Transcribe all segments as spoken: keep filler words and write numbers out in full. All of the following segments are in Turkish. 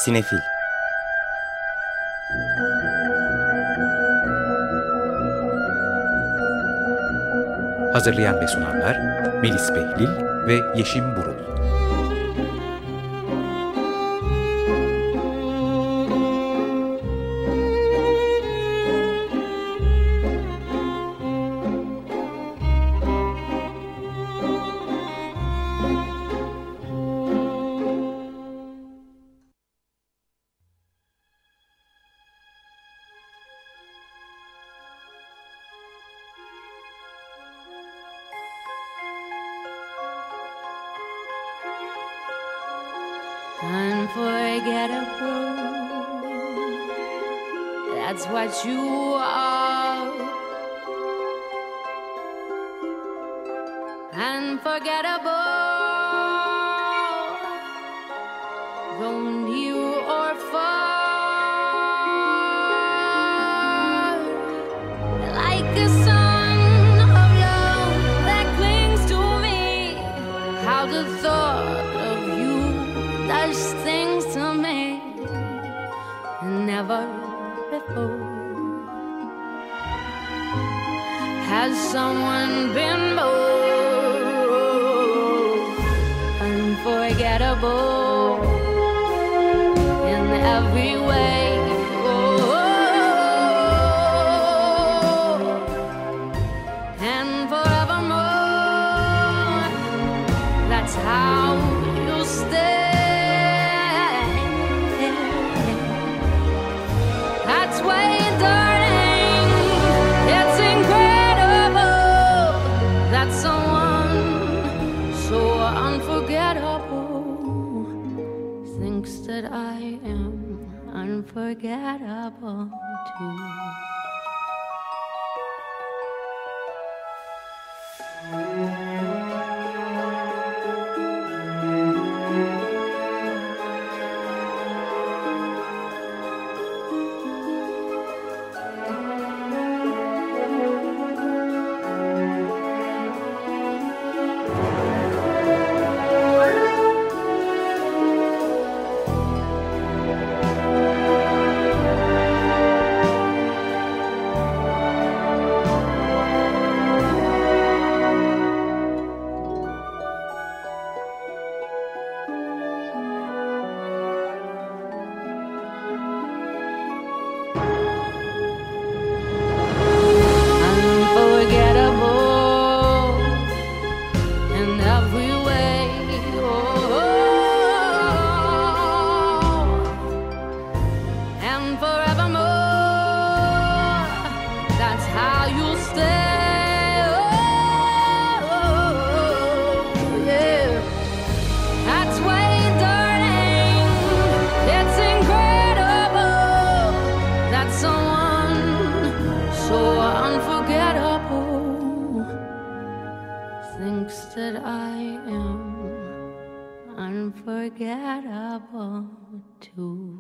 Sinefil. Hazırlayan ve sunanlar Melis Behlil ve Yeşim Burul. Unforgettable, that's what you are. Unforgettable, though near or far, like a song of love that clings to me. How the thought of you does things to me never before. Has someone been more unforgettable in every way? Oh, and forevermore, that's how you stay. That I am unforgettable too. Unforgettable too.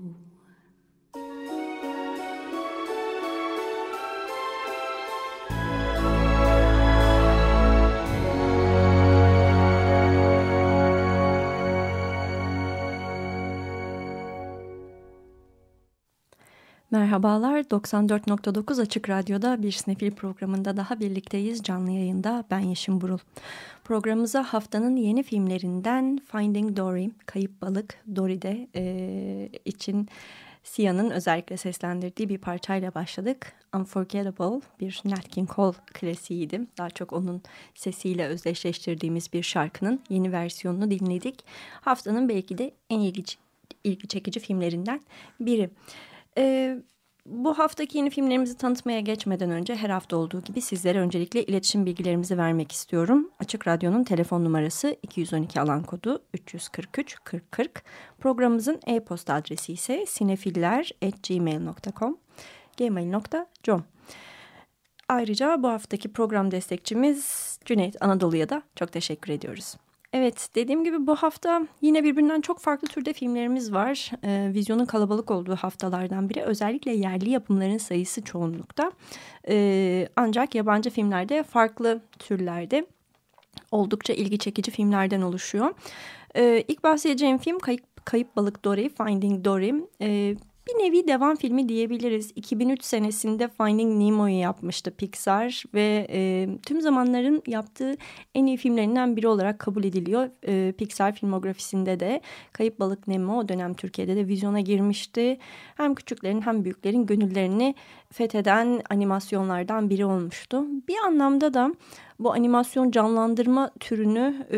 Merhabalar, doksan dört nokta dokuz Açık Radyo'da bir Sinefil programında daha birlikteyiz. Canlı yayında ben Yeşim Burul. Programımıza haftanın yeni filmlerinden Finding Dory, Kayıp Balık, Dory'de e, için Sia'nın özellikle seslendirdiği bir parçayla başladık. Unforgettable bir Nat King Cole klasiğiydi. Daha çok onun sesiyle özdeşleştirdiğimiz bir şarkının yeni versiyonunu dinledik. Haftanın belki de en ilgi, ilgi çekici filmlerinden biri. Ee, bu haftaki yeni filmlerimizi tanıtmaya geçmeden önce her hafta olduğu gibi sizlere öncelikle iletişim bilgilerimizi vermek istiyorum. Açık Radyo'nun telefon numarası iki yüz on iki alan kodu üç yüz kırk üç kırk kırk. Programımızın e-posta adresi ise sinefiller at gmail nokta com gmail nokta com. Ayrıca bu haftaki program destekçimiz Cüneyt Anadolu'ya da çok teşekkür ediyoruz. Evet, dediğim gibi bu hafta yine birbirinden çok farklı türde filmlerimiz var. Ee, vizyonun kalabalık olduğu haftalardan biri. Özellikle yerli yapımların sayısı çoğunlukta. Ee, ancak yabancı filmlerde farklı türlerde oldukça ilgi çekici filmlerden oluşuyor. Ee, ilk bahsedeceğim film Kayıp, Kayıp Balık Dory, Finding Dory. E, bir nevi devam filmi diyebiliriz. iki bin üç senesinde Finding Nemo'yu yapmıştı Pixar ve e, tüm zamanların yaptığı en iyi filmlerinden biri olarak kabul ediliyor. E, Pixar filmografisinde de Kayıp Balık Nemo o dönem Türkiye'de de vizyona girmişti. Hem küçüklerin hem büyüklerin gönüllerini fetheden animasyonlardan biri olmuştu. Bir anlamda da bu animasyon canlandırma türünü e,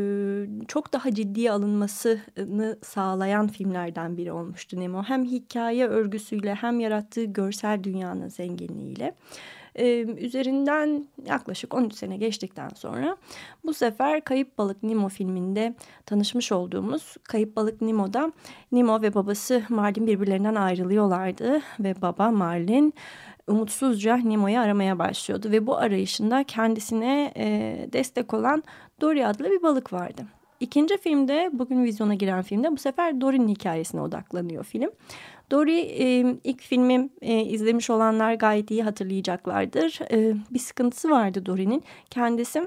çok daha ciddiye alınmasını sağlayan filmlerden biri olmuştu Nemo. Hem hikaye örgüsüyle hem yarattığı görsel dünyanın zenginliğiyle. Ee, üzerinden yaklaşık on üç sene geçtikten sonra bu sefer Kayıp Balık Nemo filminde tanışmış olduğumuz Kayıp Balık Nemo'da Nemo ve babası Marlin birbirlerinden ayrılıyorlardı ve baba Marlin umutsuzca Nemo'yu aramaya başlıyordu ve bu arayışında kendisine e, destek olan Dory adlı bir balık vardı. İkinci filmde, bugün vizyona giren filmde bu sefer Dory'nin hikayesine odaklanıyor film. Dory e, ilk filmi e, izlemiş olanlar gayet iyi hatırlayacaklardır. E, bir sıkıntısı vardı Dory'nin. Kendisi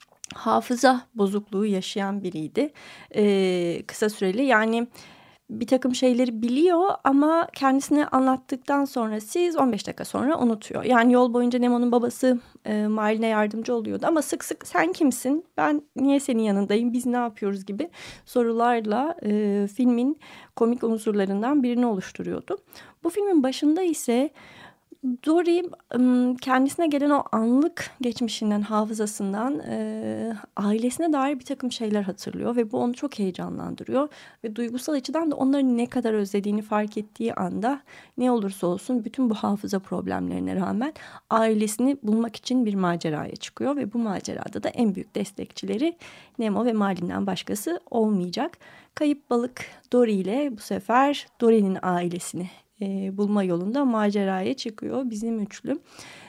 hafıza bozukluğu yaşayan biriydi. E, kısa süreli, yani bir takım şeyleri biliyor ama kendisine anlattıktan sonra siz on beş dakika sonra unutuyor. Yani yol boyunca Nemo'nun babası e, Marlin'e yardımcı oluyordu ama sık sık sen kimsin, ben niye senin yanındayım, biz ne yapıyoruz gibi sorularla e, filmin komik unsurlarından birini oluşturuyordu. Bu filmin başında ise Dory kendisine gelen o anlık geçmişinden, hafızasından e, ailesine dair bir takım şeyler hatırlıyor ve bu onu çok heyecanlandırıyor ve duygusal açıdan da onları ne kadar özlediğini fark ettiği anda ne olursa olsun bütün bu hafıza problemlerine rağmen ailesini bulmak için bir maceraya çıkıyor ve bu macerada da en büyük destekçileri Nemo ve Marlin'den başkası olmayacak. Kayıp Balık Dory ile bu sefer Dory'nin ailesini E, bulma yolunda maceraya çıkıyor bizim üçlü.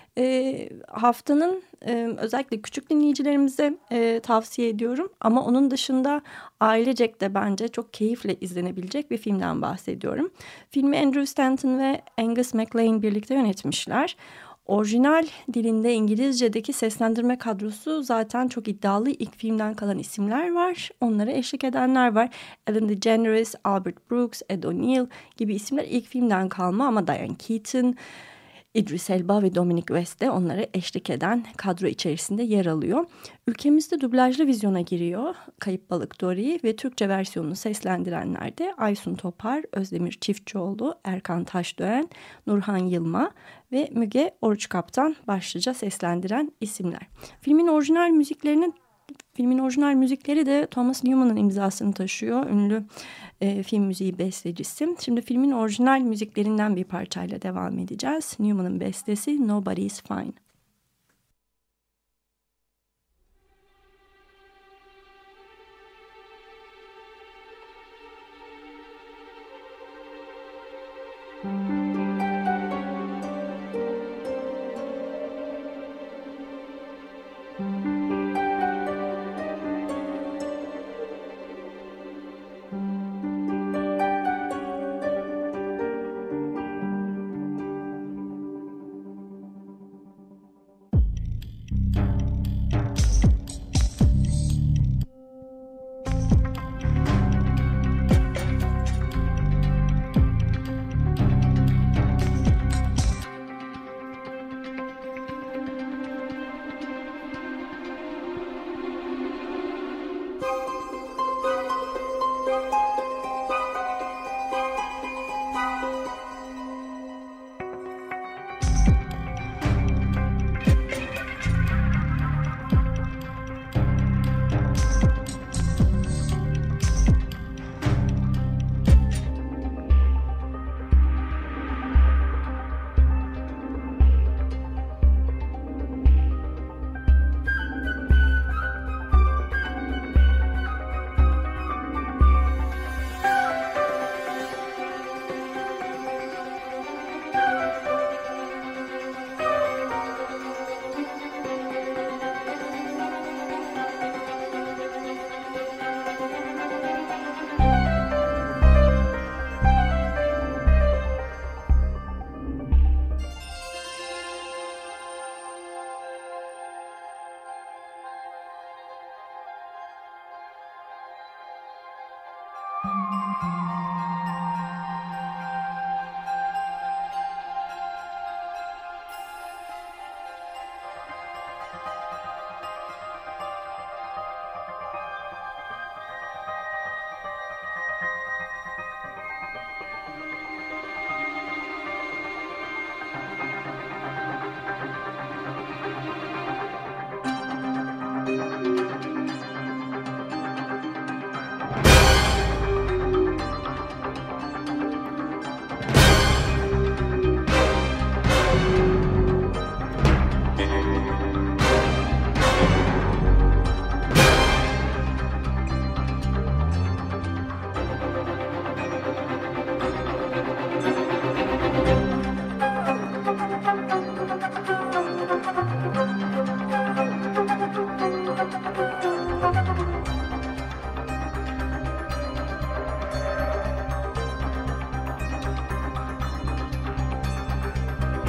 E, haftanın e, özellikle küçük dinleyicilerimize e, tavsiye ediyorum. Ama onun dışında ailecek de bence çok keyifle izlenebilecek bir filmden bahsediyorum. Filmi Andrew Stanton ve Angus MacLane birlikte yönetmişler. Orijinal dilinde İngilizce'deki seslendirme kadrosu zaten çok iddialı. İlk filmden kalan isimler var. Onlara eşlik edenler var. Ellen DeGeneres, Albert Brooks, Ed O'Neill gibi isimler ilk filmden kalma ama Diane Keaton, İdris Elba ve Dominic West de onlara eşlik eden kadro içerisinde yer alıyor. Ülkemizde dublajlı vizyona giriyor Kayıp Balık Dory ve Türkçe versiyonunu seslendirenler de Aysun Topar, Özdemir Çiftçioğlu, Erkan Taşdöğen, Nurhan Yılma ve Müge Oruç Kaptan başlıca seslendiren isimler. Filmin orijinal müziklerinin Filmin orijinal müzikleri de Thomas Newman'ın imzasını taşıyor. Ünlü e, film müziği bestecisi. Şimdi filmin orijinal müziklerinden bir parçayla devam edeceğiz. Newman'ın bestesi Nobody's Fine.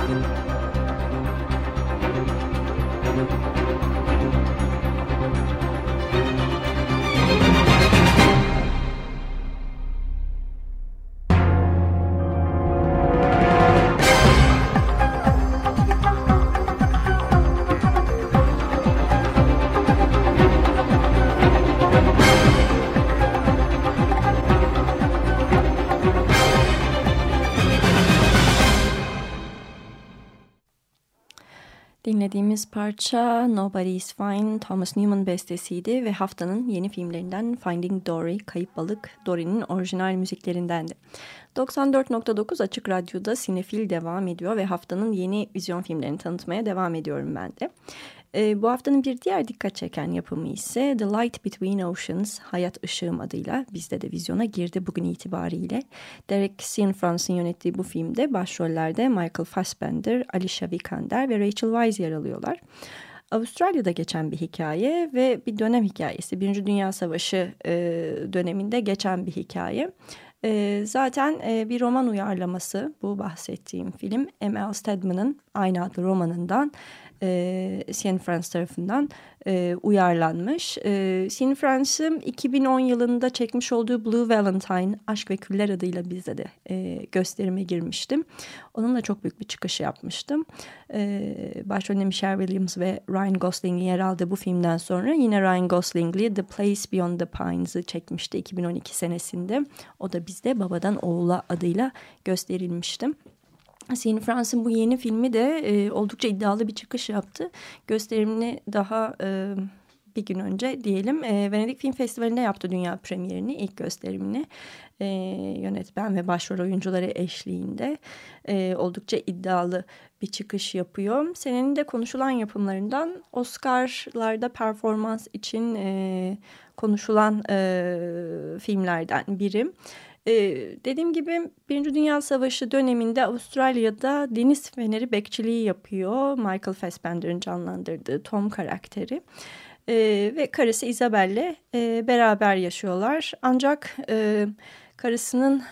Dinlediğimiz parça Nobody's Fine, Thomas Newman bestesiydi ve haftanın yeni filmlerinden Finding Dory, Kayıp Balık, Dory'nin orijinal müziklerindendi. doksan dört nokta dokuz Açık Radyo'da Sinefil devam ediyor ve haftanın yeni vizyon filmlerini tanıtmaya devam ediyorum ben de. E, bu haftanın bir diğer dikkat çeken yapımı ise The Light Between Oceans, Hayat Işığım adıyla bizde de vizyona girdi bugün itibariyle. Derek Cianfrance'ın yönettiği bu filmde başrollerde Michael Fassbender, Alicia Vikander ve Rachel Weisz yer alıyorlar. Avustralya'da geçen bir hikaye ve bir dönem hikayesi. Birinci Dünya Savaşı e, döneminde geçen bir hikaye. E, zaten e, bir roman uyarlaması bu bahsettiğim film. M L Stedman'ın aynı adlı romanından e, Cianfrance tarafından e, uyarlanmış. E, Cianfrance'ın iki bin on yılında çekmiş olduğu Blue Valentine, Aşk ve Küller adıyla bizde de e, gösterime girmiştim. Onunla çok büyük bir çıkışı yapmıştım. E, başrolünde Michelle Williams ve Ryan Gosling'in yer aldığı bu filmden sonra yine Ryan Gosling'li The Place Beyond the Pines'ı çekmişti iki bin on iki senesinde. O da bizde Babadan Oğula adıyla gösterilmişti. Cianfrance'ın bu yeni filmi de e, oldukça iddialı bir çıkış yaptı. Gösterimini daha e, bir gün önce diyelim e, Venedik Film Festivali'nde yaptı dünya premierini, ilk gösterimini. E, yönetmen ve başrol oyuncuları eşliğinde e, oldukça iddialı bir çıkış yapıyor. Senenin de konuşulan yapımlarından Oscar'larda performans için e, konuşulan e, filmlerden biri. Ee, dediğim gibi Birinci Dünya Savaşı döneminde Avustralya'da deniz feneri bekçiliği yapıyor Michael Fassbender'ın canlandırdığı Tom karakteri ee, ve karısı Isabel'le e, beraber yaşıyorlar. Ancak e, karısının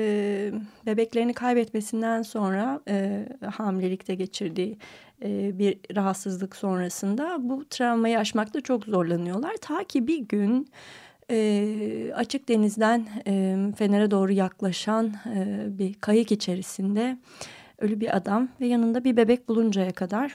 e, bebeklerini kaybetmesinden sonra e, hamilelikte geçirdiği e, bir rahatsızlık sonrasında bu travmayı aşmakta çok zorlanıyorlar. Ta ki bir gün E, açık denizden e, Fener'e doğru yaklaşan e, bir kayık içerisinde ölü bir adam ve yanında bir bebek buluncaya kadar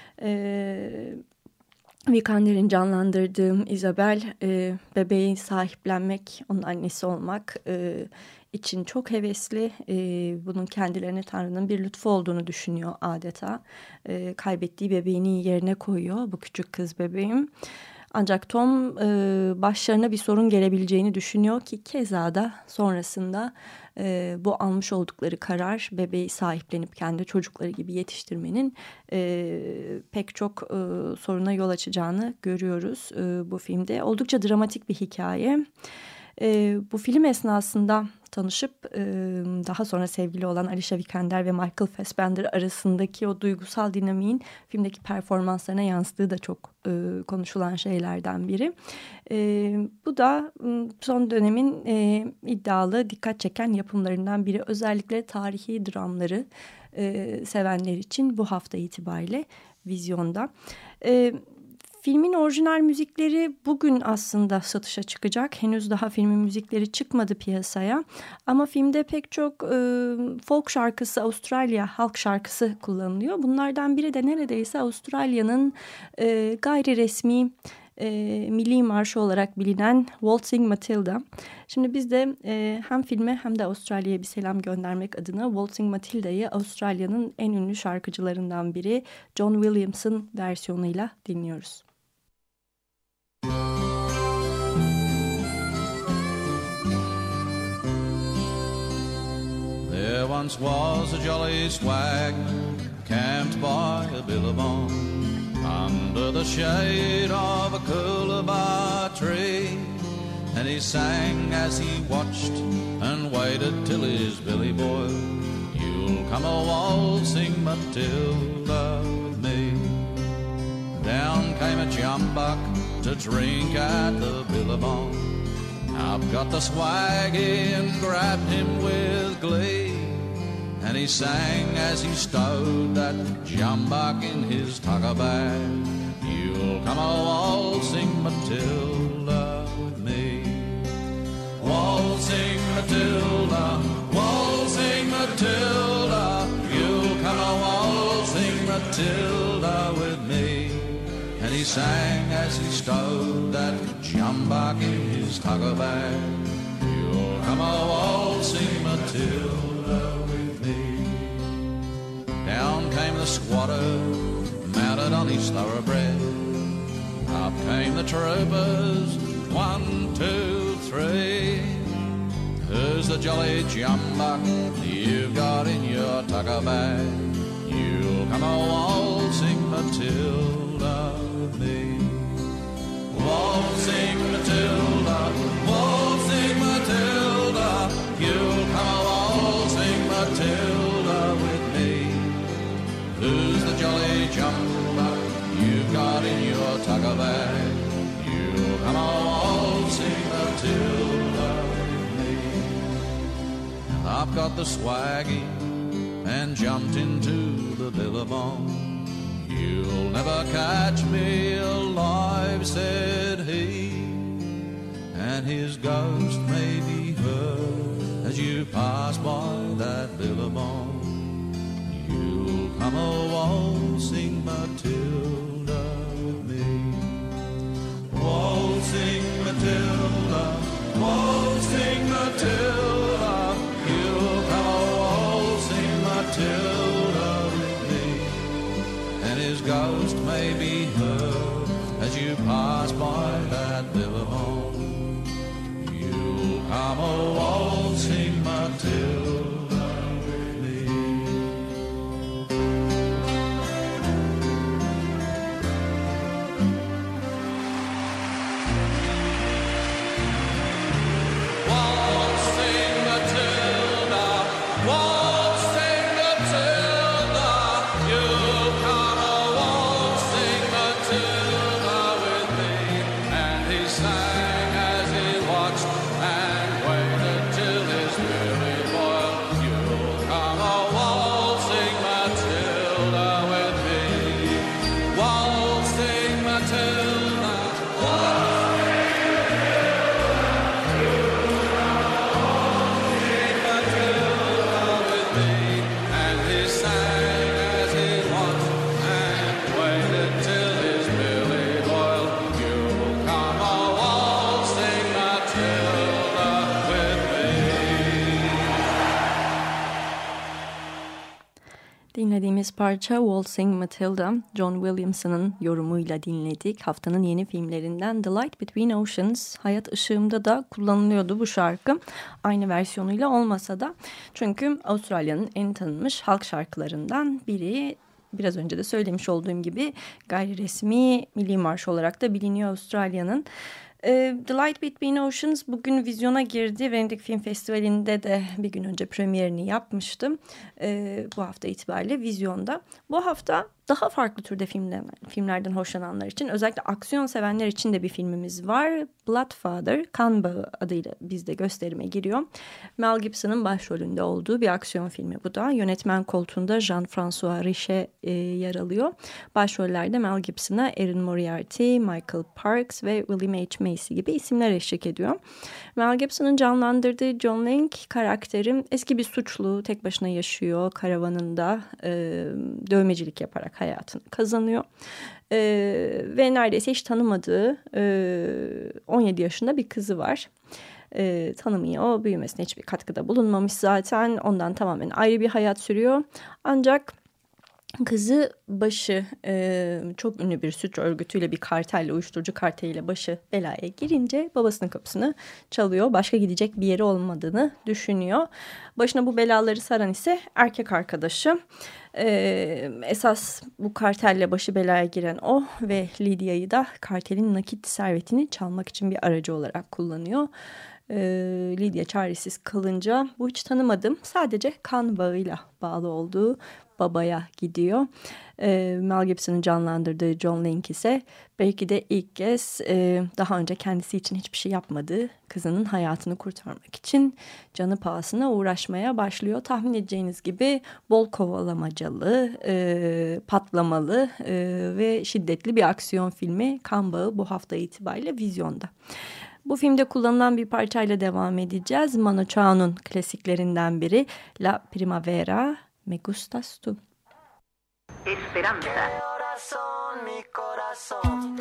e, Vikander'in canlandırdığım Isabel e, bebeği sahiplenmek, onun annesi olmak e, için çok hevesli. E, bunun kendilerine Tanrı'nın bir lütfu olduğunu düşünüyor adeta. E, kaybettiği bebeğini yerine koyuyor, bu küçük kız bebeğim. Ancak Tom e, başlarına bir sorun gelebileceğini düşünüyor ki keza da sonrasında e, bu almış oldukları karar bebeği sahiplenip kendi çocukları gibi yetiştirmenin e, pek çok e, soruna yol açacağını görüyoruz e, bu filmde. Oldukça dramatik bir hikaye. E, bu film esnasında tanışıp e, daha sonra sevgili olan Alicia Vikander ve Michael Fassbender arasındaki o duygusal dinamiğin filmdeki performanslarına yansıdığı da çok e, konuşulan şeylerden biri. E, bu da son dönemin e, iddialı, dikkat çeken yapımlarından biri. Özellikle tarihi dramları e, sevenler için bu hafta itibariyle vizyonda. Evet. Filmin orijinal müzikleri bugün aslında satışa çıkacak. Henüz daha filmin müzikleri çıkmadı piyasaya. Ama filmde pek çok e, folk şarkısı, Avustralya halk şarkısı kullanılıyor. Bunlardan biri de neredeyse Avustralya'nın e, gayri resmi e, milli marşı olarak bilinen Waltzing Matilda. Şimdi biz de e, hem filme hem de Avustralya'ya bir selam göndermek adına Waltzing Matilda'yı Avustralya'nın en ünlü şarkıcılarından biri John Williams'ın versiyonuyla dinliyoruz. There once was a jolly swagman camped by a billabong under the shade of a coolabah tree, and he sang as he watched and waited till his belly boiled. You'll come a waltzing Matilda with me. Down came a jumbuck to drink at the billabong. Up got the swaggy and grabbed him with glee, and he sang as he stowed that jumbuck in his tucker bag. You'll come a waltzing Matilda with me. Waltzing Matilda, waltzing Matilda, you'll come a waltzing Matilda with me. And he sang as he stowed that jumbuck in his tucker bag. You'll come a waltzing Matilda with me. Down came the squatter, mounted on his thoroughbred. Up came the troopers, one, two, three. Who's the jolly jumbuck you've got in your tucker bag? You'll come a waltzing Matilda with me. Waltzing Matilda, waltzing Matilda, you'll come a waltzing Matilda with me. Who's the jolly jumbuck you've got in your tucker bag? You'll come a waltzing Matilda with me. I've got the swaggy and jumped into the billabong. You'll never catch me alive, said he, and his ghost may be heard as you pass by that billabong. You'll come a waltzing Matilda with me. Waltzing Matilda, waltzing Matilda, you'll come a waltzing Matilda with me. And his ghost may be heard as you pass by that billabong. You'll come a waltzing Matilda with me. Waltzing Matilda, waltzing Matilda, you'll come a waltzing Matilda with me. And he sang as he watched and waited till his weary boiled. You'll come a waltzing Matilda with me. Waltzing Matilda, with me, and he sang as he watched and waited till his belly boiled. You'll come a waltzing Matilda with me. Dinlediğimiz parça Waltzing Matilda, John Williamson'ın yorumuyla dinledik. Haftanın yeni filmlerinden The Light Between Oceans, Hayat Işığımda da kullanılıyordu bu şarkı. Aynı versiyonuyla olmasa da. Çünkü Avustralya'nın en tanınmış halk şarkılarından biri. Biraz önce de söylemiş olduğum gibi gayri resmi milli marş olarak da biliniyor Avustralya'nın. The Light Between Oceans bugün vizyona girdi. Venedik Film Festivali'nde de bir gün önce premierini yapmıştım. Bu hafta itibariyle vizyonda. Bu hafta daha farklı türde filmler, filmlerden hoşlananlar için, özellikle aksiyon sevenler için de bir filmimiz var. Bloodfather, Kan Bağı adıyla bizde gösterime giriyor. Mel Gibson'ın başrolünde olduğu bir aksiyon filmi bu da. Yönetmen koltuğunda Jean-François Richet e, yer alıyor. Başrollerde Mel Gibson'a Erin Moriarty, Michael Parks ve William H. Macy gibi isimler eşlik ediyor. Mel Gibson'ın canlandırdığı John Link karakteri eski bir suçlu, tek başına yaşıyor. Karavanında e, dövmecilik yaparak hayatını kazanıyor. Ee, ve neredeyse hiç tanımadığı e, on yedi yaşında bir kızı var. Ee, tanımıyor, büyümesine hiçbir katkıda bulunmamış zaten. Ondan tamamen ayrı bir hayat sürüyor. Ancak kızı başı e, çok ünlü bir suç örgütüyle, bir kartelle, uyuşturucu karteliyle başı belaya girince babasının kapısını çalıyor. Başka gidecek bir yeri olmadığını düşünüyor. Başına bu belaları saran ise erkek arkadaşı. Ee, esas bu kartelle başı belaya giren o ve Lydia'yı da kartelin nakit servetini çalmak için bir aracı olarak kullanıyor. e, Lydia çaresiz kalınca bu hiç tanımadım, sadece kan bağıyla bağlı olduğu babaya gidiyor. E, Mel Gibson'ın canlandırdığı John Link ise belki de ilk kez e, daha önce kendisi için hiçbir şey yapmadığı kızının hayatını kurtarmak için canı pahasına uğraşmaya başlıyor. Tahmin edeceğiniz gibi bol kovalamacalı, e, patlamalı e, ve şiddetli bir aksiyon filmi Kan Bağı bu hafta itibariyle vizyonda. Bu filmde kullanılan bir parçayla devam edeceğiz. Manu Chao'nun klasiklerinden biri La Primavera Me Gustas Tú. Esperanza. Corazón, mi corazón.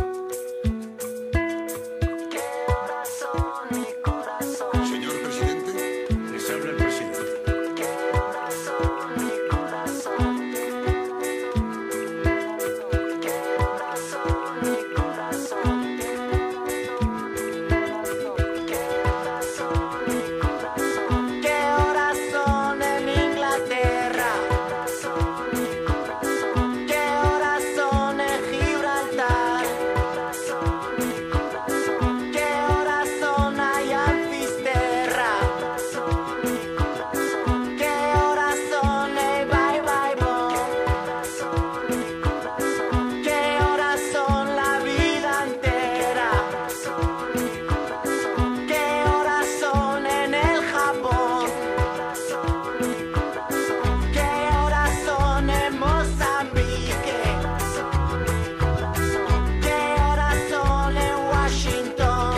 Qué corazón, mi corazón. Señor presidente, les habla el presidente. Qué corazón, mi corazón. Qué corazón, mi corazón. Qué corazón, mi corazón. Qué corazón en Inglaterra. Qué corazón en Gibraltar. Qué corazón allá en Fisterra. Qué corazón en bye bye bon. Qué corazón la vida entera. Qué corazón en el Japón. Qué corazón en Mozambique. Qué corazón en Washington.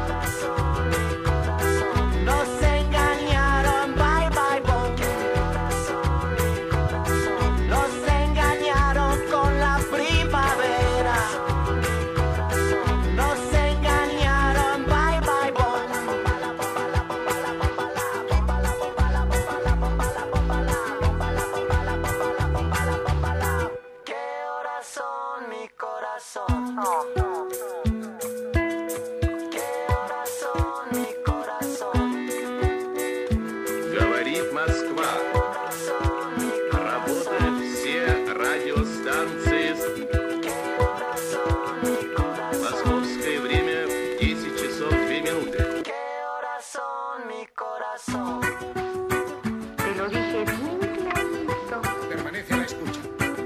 Nos engañaron, bye bye bon. Los engañaron con la primavera. Nos engañaron, bye bye bon. Qué corazón, mi corazón. Qué corazón, mi corazón. Говорит Москва. Работают все радиостанции. Московское время десять часов две минуты. Qué corazón, mi corazón. Te lo dije bien clarito. Permanece a la escucha.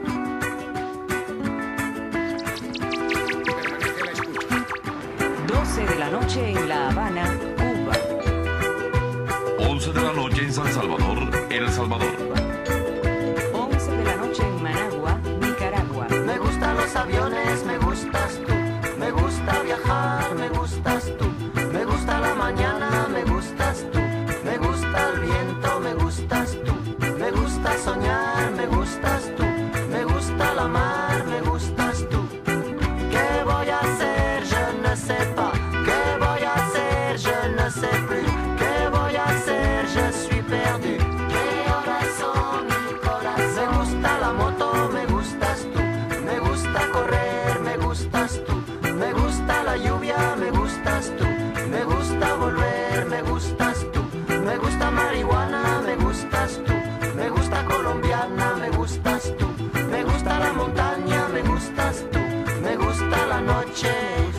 Permanece a la escucha. doce de la noche en La Habana, Cuba. once de la noche en San Salvador, El Salvador. once de la noche en Managua, Nicaragua. Me gustan los aviones, me gustas tú. Me gusta viajar, me gustas tú. Me gusta la mañana, me gustas tú. Me gusta el viento, me gustas tú. Me gusta soñar, me gustas tú. Me gusta la mar, me gustas tú. ¿Qué voy a hacer? Je ne sais pas. ¿Qué voy a hacer? Je ne sais plus. ¿Qué voy a hacer? Je suis perdu. ¿Qué corazón, mi corazón? Me gusta la moto, me gustas tú. Me gusta correr, me gustas tú. Me gusta la lluvia, me gustas tú. Me gusta volver, me gustas tú. Me gusta marihuana, me gustas tú. Me gusta colombiana, me gustas tú. Me gusta la montaña, me gustas tú. Me gusta la noche.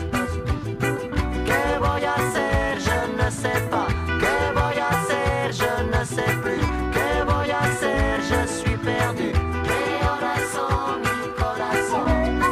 ¿Qué voy a hacer? Je ne sais pas. ¿Qué voy a hacer? Je ne sais plus. ¿Qué voy a hacer? Je suis perdu. ¿Qué corazón, mi corazón?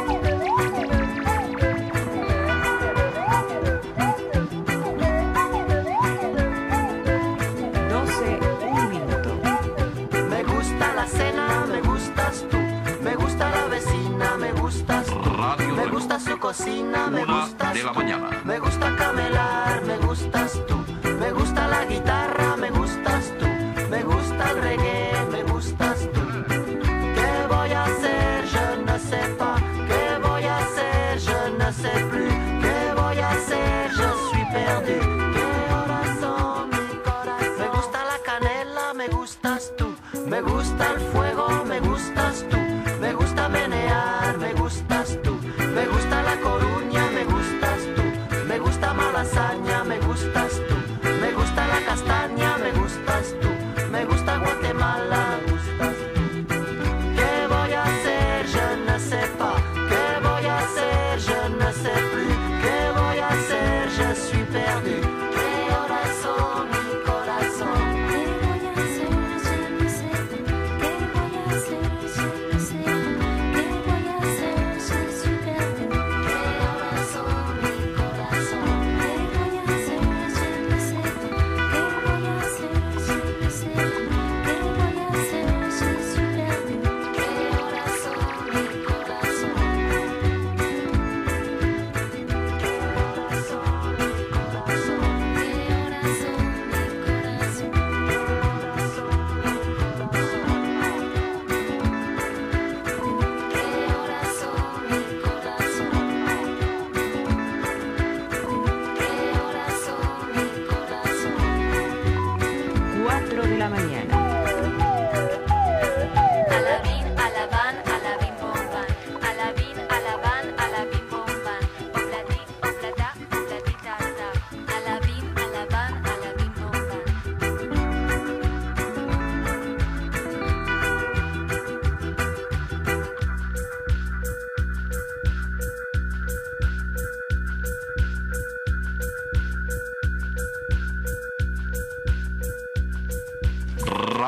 doce, un minuto. Me gusta la cena, me gustas tú. Me gusta la vecina, me gustas tú. Radio Me Nuevo. gusta su cocina, me Una gustas de la tú. mañana. Me gusta camelar, me gustas tú. Me gusta la guitarra, me gustas tú. Me gusta el reggae, me gustas tú. ¿Qué voy a hacer? Je ne sais pas. ¿Qué voy a hacer? Je ne sais plus. ¿Qué voy a hacer? Je suis perdu. ¿Qué corazón, mi corazón? Me gusta la canela, me gustas tú. Me gusta el fuego, me gustas tú. Me gusta menear, me gustas tú. Me gusta la Coruña, me gustas tú. Me gusta Malasaña, me gustas tú. Me gusta la castaña, me gustas tú. Me gusta Guatemala, me gustas tú. ¿Qué voy a hacer? Je ne sais pas. ¿Qué voy a hacer? Je ne sais plus. ¿Qué voy a hacer? Je suis perdu. ¿Qué hora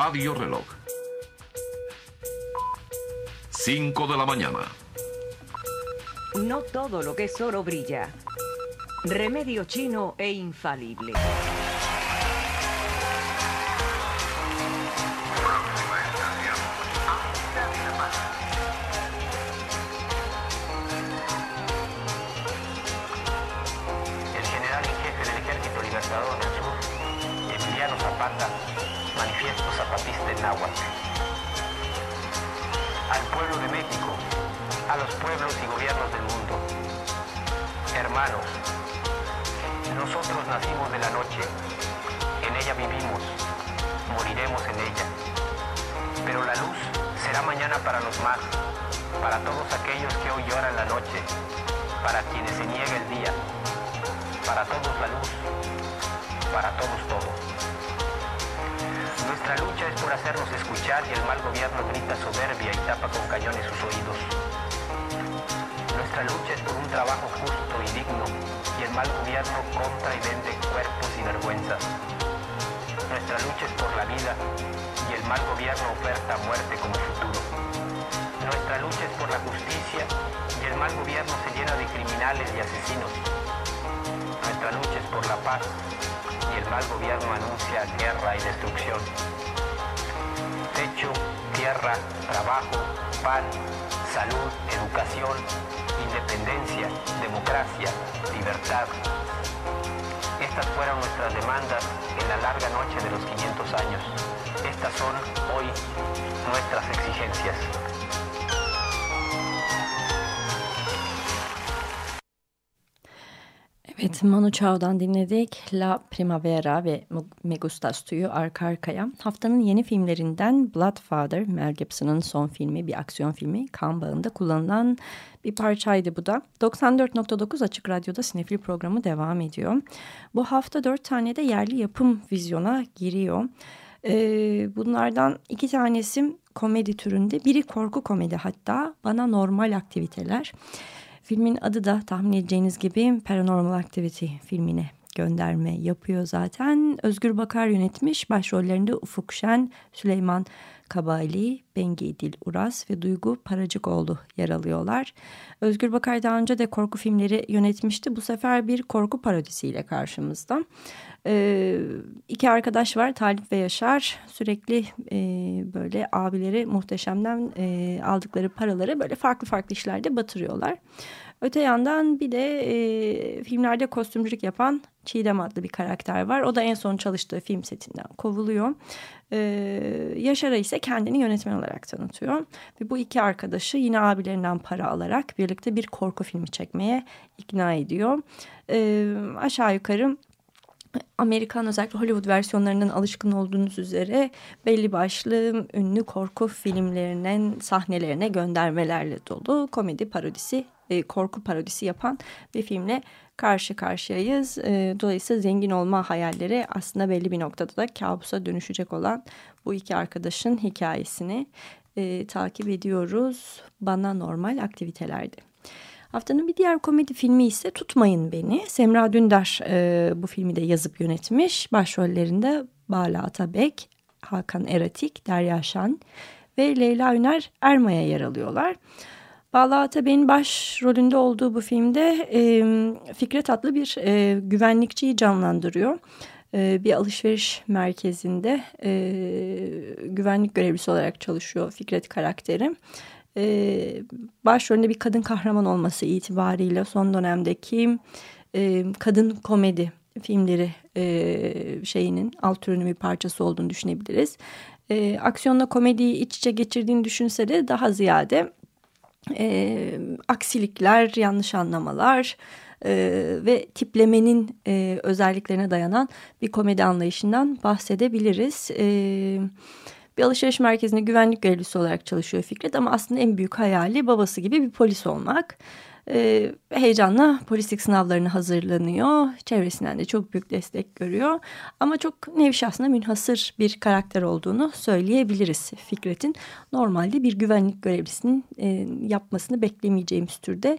Radio Reloj. Cinco de la mañana. No todo lo que es oro brilla. Remedio chino e infalible. El general en jefe del Ejército Libertador del Sur, Emiliano Zapata, manifiesto zapatista en náhuatl. Al pueblo de México, a los pueblos y gobiernos del mundo. Hermanos, nosotros nacimos de la noche, en ella vivimos, moriremos en ella. Pero la luz será mañana para los más, para todos aquellos que hoy lloran la noche, para quienes se niega el día, para todos la luz, para todos todo. Nuestra lucha es por hacernos escuchar y el mal gobierno grita soberbia y tapa con cañones sus oídos. Nuestra lucha es por un trabajo justo y digno y el mal gobierno compra y vende cuerpos y vergüenzas. Nuestra lucha es por la vida y el mal gobierno oferta muerte como futuro. Nuestra lucha es por la justicia y el mal gobierno se llena de criminales y asesinos. Nuestra lucha es por la paz y el mal gobierno anuncia guerra y destrucción. Techo, tierra, trabajo, pan, salud, educación, independencia, democracia, libertad. Estas fueron nuestras demandas en la larga noche de los quinientos años. Estas son hoy nuestras exigencias. Evet, Manu Chao'dan dinledik. La Primavera ve Me Gustas Tu'yu arka arkaya. Haftanın yeni filmlerinden Bloodfather, Mel Gibson'ın son filmi, bir aksiyon filmi. Kan bağında kullanılan bir parçaydı bu da. doksan dört nokta dokuz Açık Radyo'da Sinefil programı devam ediyor. Bu hafta dört tane de yerli yapım vizyona giriyor. Ee, bunlardan iki tanesi komedi türünde, biri korku komedi hatta. Bana Normal Aktiviteler. Filmin adı da tahmin edeceğiniz gibi Paranormal Activity filmine gönderme yapıyor zaten. Özgür Bakar yönetmiş, başrollerinde Ufuk Şen, Süleyman Kabali, Bengi Dil Uras ve Duygu Paracıkoğlu yer alıyorlar. Özgür Bakar daha önce de korku filmleri yönetmişti. Bu sefer bir korku parodisiyle karşımızda. Ee, iki arkadaş var, Talip ve Yaşar. Sürekli e, böyle abileri Muhteşem'den e, aldıkları paraları böyle farklı farklı işlerde batırıyorlar. Öte yandan bir de e, filmlerde kostümcülük yapan Çiğdem adlı bir karakter var. O da en son çalıştığı film setinden kovuluyor. Ee, Yaşar'a ise kendini yönetmen olarak tanıtıyor. Ve bu iki arkadaşı yine abilerinden para alarak birlikte bir korku filmi çekmeye ikna ediyor. Ee, aşağı yukarı Amerikan, özellikle Hollywood versiyonlarından alışkın olduğunuz üzere belli başlı ünlü korku filmlerinin sahnelerine göndermelerle dolu komedi parodisi, e, korku parodisi yapan bir filmle karşı karşıyayız. E, dolayısıyla zengin olma hayalleri aslında belli bir noktada da kabusa dönüşecek olan bu iki arkadaşın hikayesini e, takip ediyoruz. Bana Normal Aktivitelerde. Haftanın bir diğer komedi filmi ise Tutmayın Beni. Semra Dündar e, bu filmi de yazıp yönetmiş. Başrollerinde Bala Atabek, Hakan Eratik, Derya Şan ve Leyla Üner Erma'ya yer alıyorlar. Bala Atabek'in başrolünde olduğu bu filmde e, Fikret adlı bir e, güvenlikçiyi canlandırıyor. E, bir alışveriş merkezinde e, güvenlik görevlisi olarak çalışıyor Fikret karakteri. Ee, başrolünde bir kadın kahraman olması itibariyle son dönemdeki e, kadın komedi filmleri e, şeyinin alt türünün bir parçası olduğunu düşünebiliriz. E, aksiyonla komediyi iç içe geçirdiğini düşünse de daha ziyade e, aksilikler, yanlış anlamalar e, ve tiplemenin e, özelliklerine dayanan bir komedi anlayışından bahsedebiliriz. Evet. Bir alışveriş merkezinde güvenlik görevlisi olarak çalışıyor Fikret ama aslında en büyük hayali babası gibi bir polis olmak. Ee, heyecanla polislik sınavlarına hazırlanıyor. Çevresinden de çok büyük destek görüyor. Ama çok nevi şahsına münhasır bir karakter olduğunu söyleyebiliriz Fikret'in. Normalde bir güvenlik görevlisinin e, yapmasını beklemeyeceğimiz türde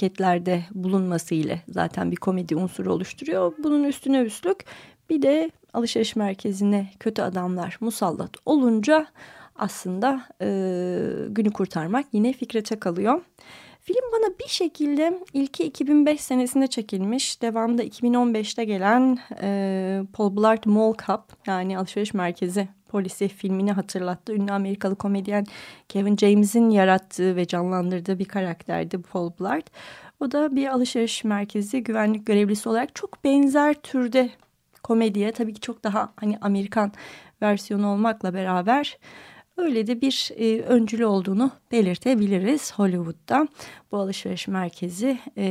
hareketlerde bulunması ile zaten bir komedi unsuru oluşturuyor. Bunun üstüne üstlük bir de alışveriş merkezine kötü adamlar musallat olunca aslında e, günü kurtarmak yine Fikret'e kalıyor. Film bana bir şekilde ilki iki bin beş senesinde çekilmiş, devamında iki bin on beşte gelen e, Paul Blart Mall Cop, yani alışveriş merkezi polisi filmini hatırlattı. Ünlü Amerikalı komedyen Kevin James'in yarattığı ve canlandırdığı bir karakterdi Paul Blart. O da bir alışveriş merkezi güvenlik görevlisi olarak çok benzer türde komediye, tabii ki çok daha hani Amerikan versiyonu olmakla beraber öyle de bir e, öncülü olduğunu belirtebiliriz Hollywood'da. Bu alışveriş merkezi e,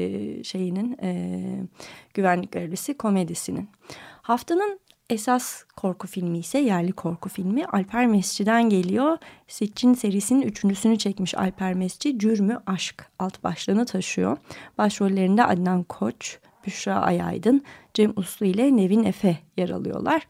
şeyinin e, güvenlik görevlisi komedisinin. Haftanın esas korku filmi ise yerli korku filmi Alper Mesci'den geliyor. Siccin serisinin üçüncüsünü çekmiş Alper Mesci, Cürmü Aşk alt başlığını taşıyor. Başrollerinde Adnan Koç, Büşra Ayaydın, Cem Uslu ile Nevin Efe yer alıyorlar.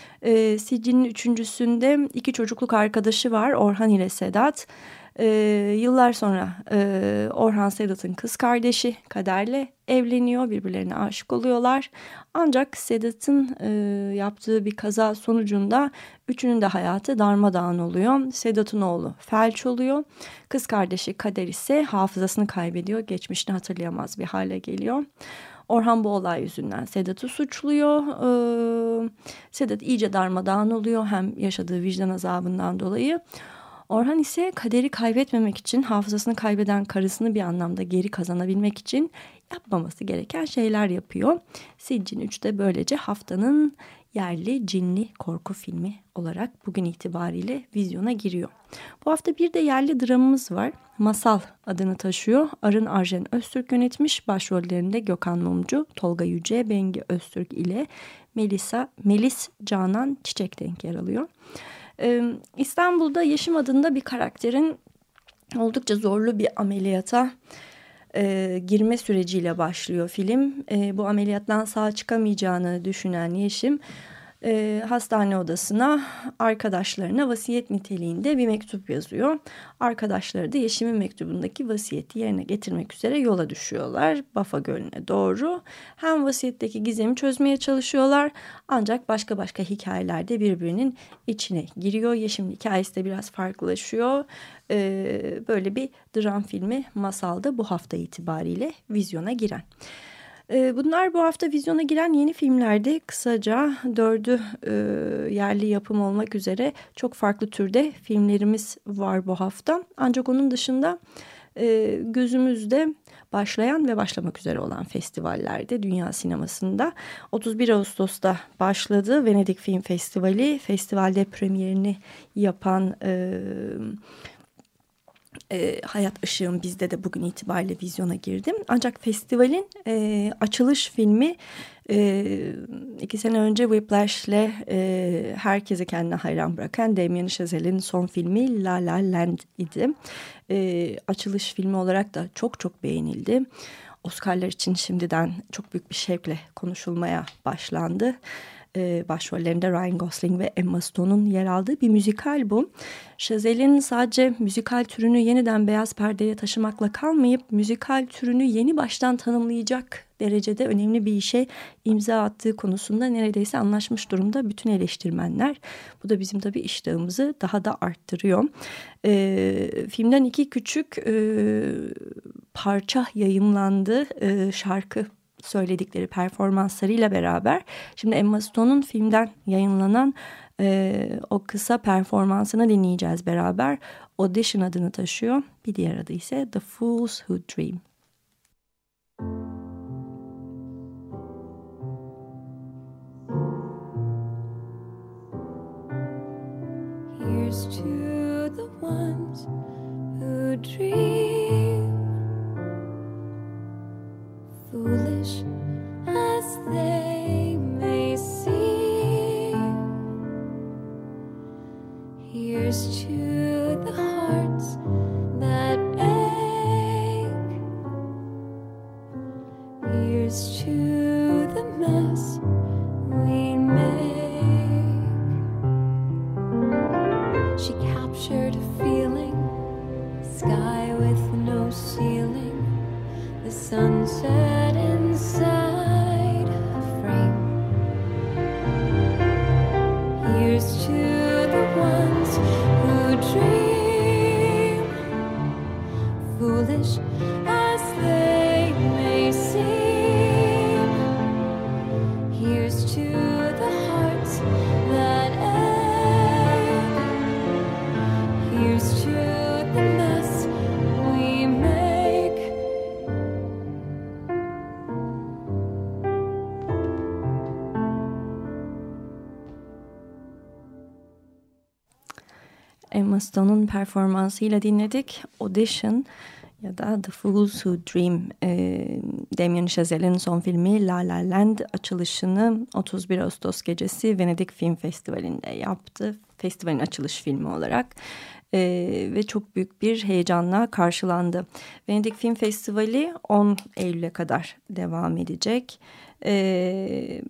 E, Siccin'in üçüncüsünde iki çocukluk arkadaşı var, Orhan ile Sedat. E, yıllar sonra e, Orhan Sedat'ın kız kardeşi Kader'le evleniyor, birbirlerine aşık oluyorlar. Ancak Sedat'ın e, yaptığı bir kaza sonucunda üçünün de hayatı darmadağın oluyor. Sedat'ın oğlu felç oluyor. Kız kardeşi Kader ise hafızasını kaybediyor, geçmişini hatırlayamaz bir hale geliyor. Orhan bu olay yüzünden Sedat'ı suçluyor. Ee, Sedat iyice darmadağın oluyor, hem yaşadığı vicdan azabından dolayı. Orhan ise Kader'i kaybetmemek için, hafızasını kaybeden karısını bir anlamda geri kazanabilmek için yapmaması gereken şeyler yapıyor. Siccin üç de böylece haftanın yerli cinli korku filmi olarak bugün itibariyle vizyona giriyor. Bu hafta bir de yerli dramımız var. Masal adını taşıyor. Arın Arjen Öztürk yönetmiş. Başrollerinde Gökhan Mumcu, Tolga Yüce, Bengi Öztürk ile Melisa, Melis Canan Çiçek denk yer alıyor. Ee, İstanbul'da Yeşim adında bir karakterin oldukça zorlu bir ameliyata e, girme süreciyle başlıyor film. E, bu ameliyattan sağ çıkamayacağını düşünen Yeşim e, hastane odasına arkadaşlarına vasiyet niteliğinde bir mektup yazıyor. Arkadaşları da Yeşim'in mektubundaki vasiyeti yerine getirmek üzere yola düşüyorlar Bafa Gölü'ne doğru. Hem vasiyetteki gizemi çözmeye çalışıyorlar, ancak başka başka hikayelerde birbirinin içine giriyor. Yeşim'in hikayesi de biraz farklılaşıyor. Ee, böyle bir dram filmi Masal'da bu hafta itibariyle vizyona giren. Bunlar bu hafta vizyona giren yeni filmlerde. Kısaca dördü e, yerli yapım olmak üzere çok farklı türde filmlerimiz var bu hafta. Ancak onun dışında e, gözümüzde başlayan ve başlamak üzere olan festivallerde dünya sinemasında otuz bir Ağustos'ta başladı Venedik Film Festivali. Festivalde premierini yapan E, E, Hayat Işığım Bizde de bugün itibariyle vizyona girdim. Ancak festivalin e, açılış filmi e, iki sene önce Whiplash'le e, herkese kendine hayran bırakan Damien Chazelle'in son filmi La La Land idi. E, açılış filmi olarak da çok çok beğenildi. Oscar'lar için şimdiden çok büyük bir şevkle konuşulmaya başlandı. Ee, başrollerinde Ryan Gosling ve Emma Stone'un yer aldığı bir müzikal bu. Chazelle'in sadece müzikal türünü yeniden beyaz perdeye taşımakla kalmayıp müzikal türünü yeni baştan tanımlayacak derecede önemli bir işe imza attığı konusunda neredeyse anlaşmış durumda bütün eleştirmenler. Bu da bizim tabii iştahımızı daha da arttırıyor. Ee, filmden iki küçük e, parça yayımlandı, e, şarkı söyledikleri performanslarıyla beraber. Şimdi Emma Stone'un filmden yayınlanan e, o kısa performansını dinleyeceğiz beraber. Audition adını taşıyor. Bir diğer adı ise The Fools Who Dream. Here's to the ones who dream, foolish as they may seem. Here's to the hearts that ache. Here's to the mess we make. She captured a feeling, sky with no ceiling, the sunset inside a frame. dream, foolish as they may seem. Here's to the hearts that ache. Here's to the mess we make. Emma Stone'un performansıyla dinledik. Audition ya da The Fools Who Dream. E, Damien Chazelle'in son filmi La La Land açılışını otuz bir Ağustos gecesi Venedik Film Festivali'nde yaptı. Festivalin açılış filmi olarak. E, ve çok büyük bir heyecanla karşılandı. Venedik Film Festivali on Eylül'e kadar devam edecek. E,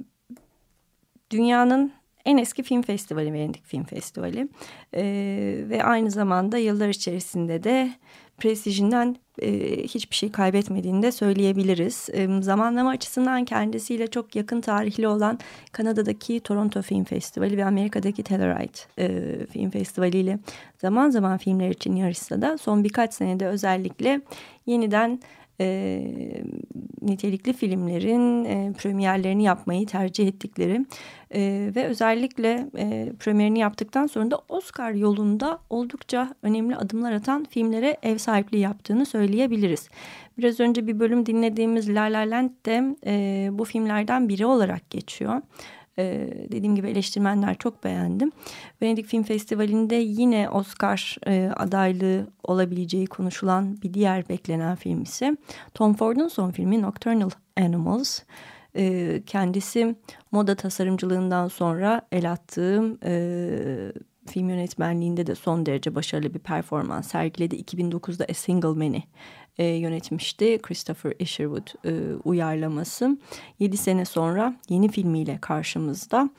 dünyanın en eski film festivali Venedik Film Festivali ee, ve aynı zamanda yıllar içerisinde de prestijinden e, hiçbir şey kaybetmediğini de söyleyebiliriz. E, zamanlama açısından kendisiyle çok yakın tarihli olan Kanada'daki Toronto Film Festivali ve Amerika'daki Telluride e, Film Festivali ile zaman zaman filmler için yarışsa da son birkaç senede özellikle yeniden E, nitelikli filmlerin e, premierlerini yapmayı tercih ettikleri e, ve özellikle e, premierini yaptıktan sonra da Oscar yolunda oldukça önemli adımlar atan filmlere ev sahipliği yaptığını söyleyebiliriz. Biraz önce bir bölüm dinlediğimiz La La Land de e, bu filmlerden biri olarak geçiyor. Ee, dediğim gibi eleştirmenler çok beğendi. Venedik Film Festivali'nde yine Oscar e, adaylığı olabileceği konuşulan bir diğer beklenen film ise Tom Ford'un son filmi Nocturnal Animals. Ee, kendisi moda tasarımcılığından sonra el attığı e, film yönetmenliğinde de son derece başarılı bir performans sergiledi. iki bin dokuzda A Single Man'i E, yönetmişti. Christopher Isherwood e, uyarlaması. Yedi sene sonra yeni filmiyle karşımızda.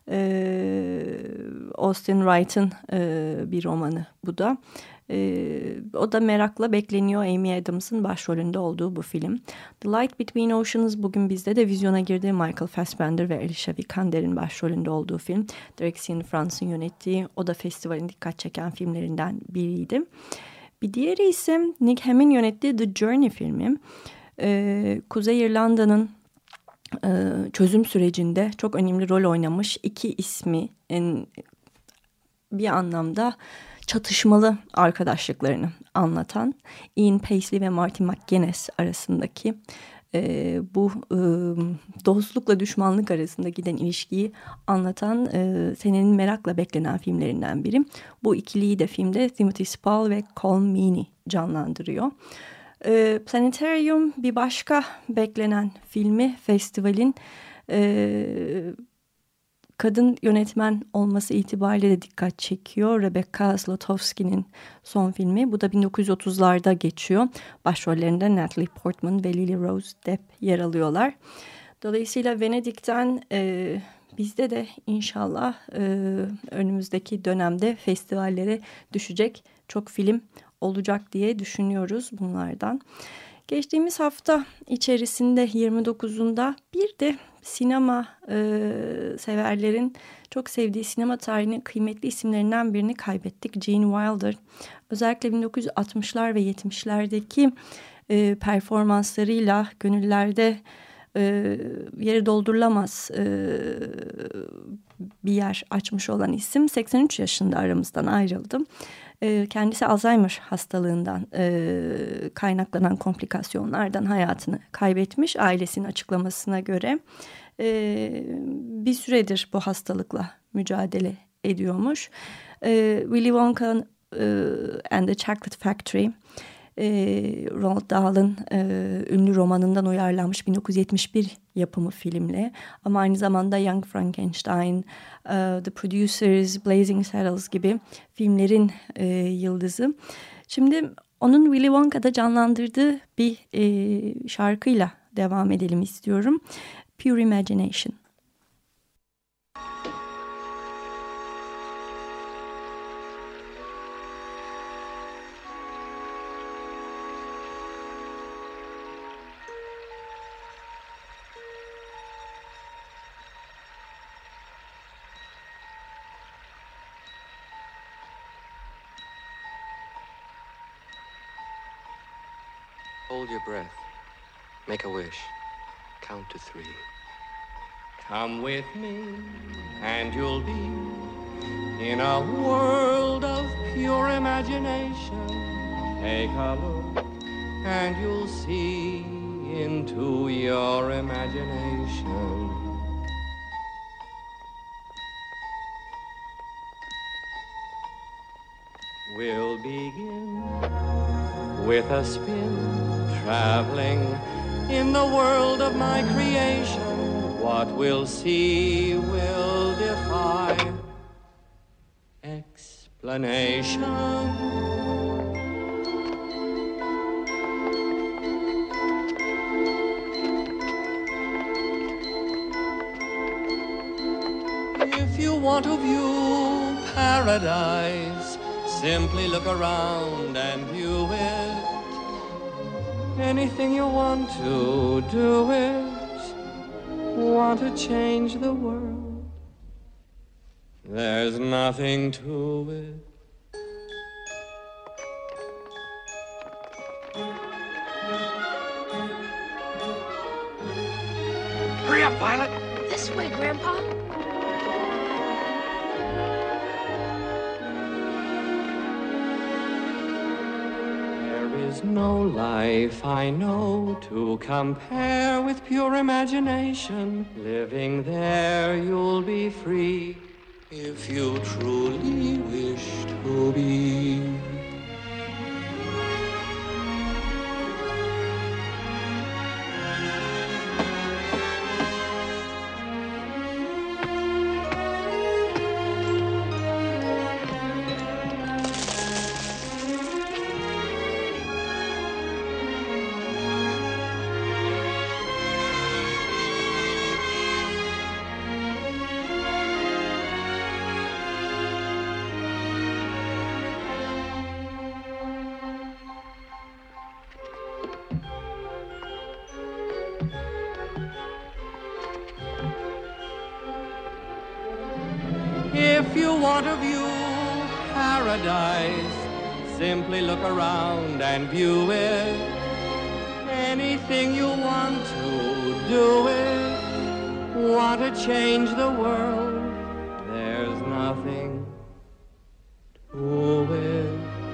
E, Austin Wright'ın e, bir romanı bu da. E, o da merakla bekleniyor. Amy Adams'ın başrolünde olduğu bu film. The Light Between Oceans bugün bizde de vizyona girdi. Michael Fassbender ve Alicia Vikander'in başrolünde olduğu film. Derek Cianfrance'ın yönettiği, o da festivalin dikkat çeken filmlerinden biriydi. Bir diğeri ise Nick Hamm'in yönettiği The Journey filmi. Ee, Kuzey İrlanda'nın e, çözüm sürecinde çok önemli rol oynamış iki ismi en, bir anlamda çatışmalı arkadaşlıklarını anlatan Ian Paisley ve Martin McGuinness arasındaki e, bu e, dostlukla düşmanlık arasında giden ilişkiyi anlatan e, senenin merakla beklenen filmlerinden biri. Bu ikiliyi de filmde Timothy Spall ve Colm Meaney canlandırıyor. E, Planetarium bir başka beklenen filmi festivalin e, kadın yönetmen olması itibariyle de dikkat çekiyor. Rebecca Zlotowski'nin son filmi. Bu da bin dokuz yüz otuzlarda geçiyor. Başrollerinde Natalie Portman ve Lily Rose Depp yer alıyorlar. Dolayısıyla Venedik'ten e, bizde de inşallah e, önümüzdeki dönemde festivallere düşecek çok film olacak diye düşünüyoruz bunlardan. Geçtiğimiz hafta içerisinde yirmi dokuzunda bir de sinema e, severlerin çok sevdiği sinema tarihinin kıymetli isimlerinden birini kaybettik. Gene Wilder. Özellikle bin dokuz yüz altmışlar ve yetmişlerdeki e, performanslarıyla gönüllerde e, yeri doldurulamaz e, bir yer açmış olan isim. seksen üç yaşında aramızdan ayrıldı. Kendisi Alzheimer hastalığından e, kaynaklanan komplikasyonlardan hayatını kaybetmiş. Ailesinin açıklamasına göre e, bir süredir bu hastalıkla mücadele ediyormuş. E, Willy Wonka e, and the Chocolate Factory, e, Roald Dahl'ın e, ünlü romanından uyarlanmış bin dokuz yüz yetmiş bir yapımı filmle, ama aynı zamanda Young Frankenstein, uh, The Producers, Blazing Saddles gibi filmlerin e, yıldızı. Şimdi onun Willy Wonka'da canlandırdığı bir e, şarkıyla devam edelim istiyorum. Pure Imagination. Hold your breath. Make a wish. Count to three. Come with me and you'll be in a world of pure imagination. Take a look and you'll see into your imagination. We'll begin with a spin, traveling in the world of my creation. What we'll see will defy explanation. If you want to view paradise, simply look around and view it. Anything you want to, do it. Want to change the world, there's nothing to it. Hurry up, Violet. This way, Grandpa. There's no life I know to compare with pure imagination. Living there you'll be free if you truly wish to be. If you want to view paradise, simply look around and view it. Anything you want to, do it. Want to change the world, there's nothing to it.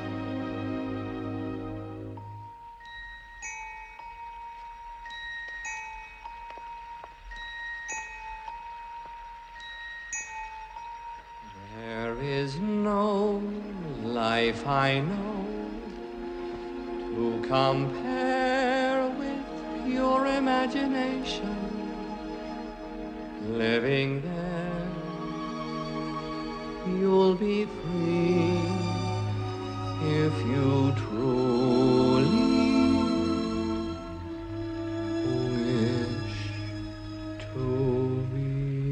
There is no life I know to compare with pure imagination. Living there, you'll be free if you truly wish to be.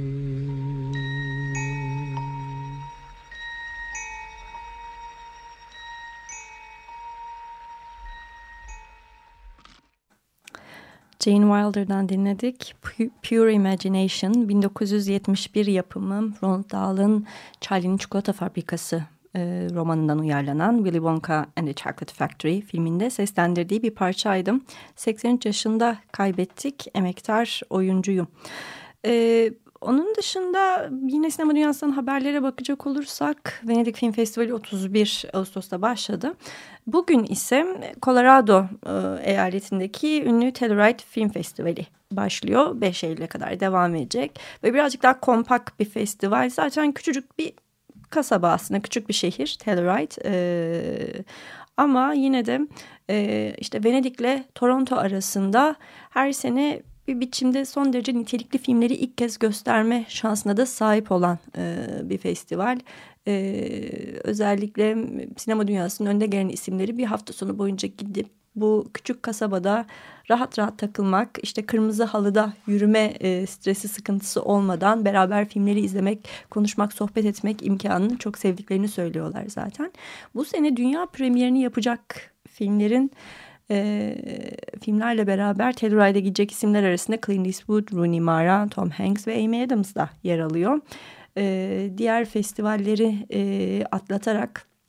Gene Wilder'dan dinledik. Pure Imagination, bin dokuz yüz yetmiş bir yapımı Roald Dahl'ın Charlie'nin Çikolata Fabrikası e, romanından uyarlanan Willy Wonka and the Chocolate Factory filminde seslendirdiği bir parçaydı. seksen üç yaşında kaybettik emektar oyuncuyu. E, onun dışında yine sinema dünyasından haberlere bakacak olursak Venedik Film Festivali otuz bir Ağustos'ta başladı. Bugün ise Colorado e, eyaletindeki ünlü Telluride Film Festivali başlıyor. beş Eylül'e kadar devam edecek. Ve birazcık daha kompakt bir festival. Zaten küçücük bir kasaba aslında, küçük bir şehir Telluride. E, ama yine de e, işte Venedik'le Toronto arasında her sene bir biçimde son derece nitelikli filmleri ilk kez gösterme şansına da sahip olan e, bir festival. Ee, özellikle sinema dünyasının önde gelen isimleri bir hafta sonu boyunca gidip bu küçük kasabada rahat rahat takılmak, işte kırmızı halıda yürüme e, stresi sıkıntısı olmadan beraber filmleri izlemek, konuşmak, sohbet etmek imkanını çok sevdiklerini söylüyorlar zaten. Bu sene dünya premierini yapacak filmlerin e, filmlerle beraber Telluride'e gidecek isimler arasında Clint Eastwood, Rooney Mara, Tom Hanks ve Amy Adams da yer alıyor. Ee, diğer festivalleri e, atlatarak